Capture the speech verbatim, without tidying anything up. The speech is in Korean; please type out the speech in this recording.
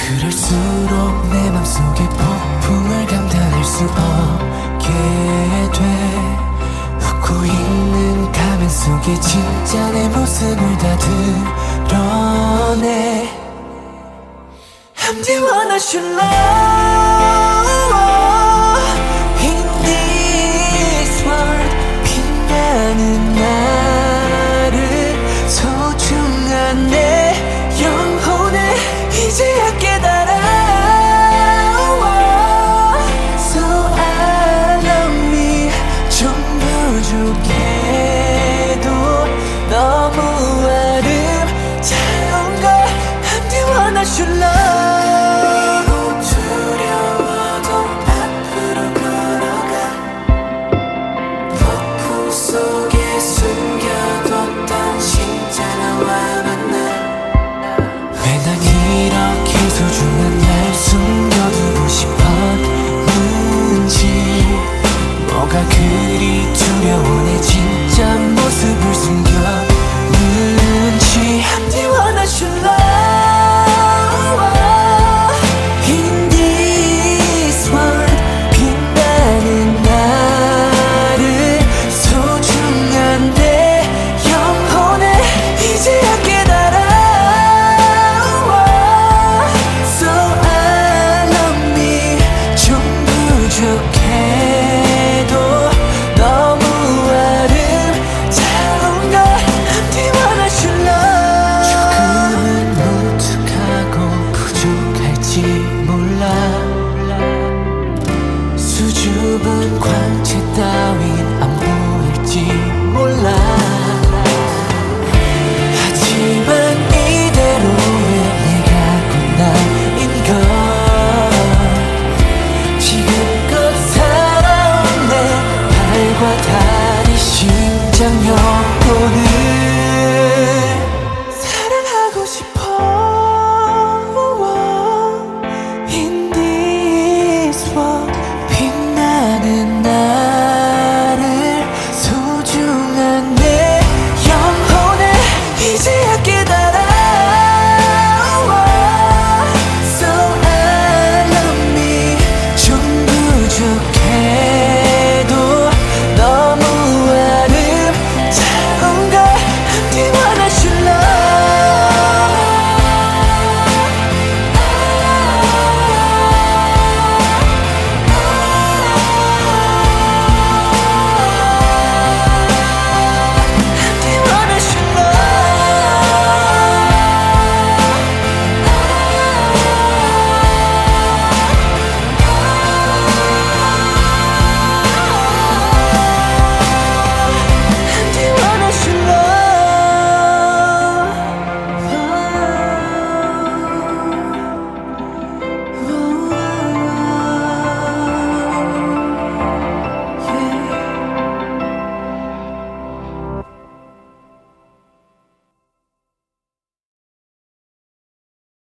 그럴수록 내 맘속에 폭풍을 감당할 수 없게 돼. 웃고 있는 가면 속에 진짜 내 모습을 다 드러내. I'm the one I should love in this world. 빛나는 나를 소중한 내 영혼을 이제야 깨달아. So I love me. 좀 부족해도 너무 아름다운 걸 I'm the one I should love.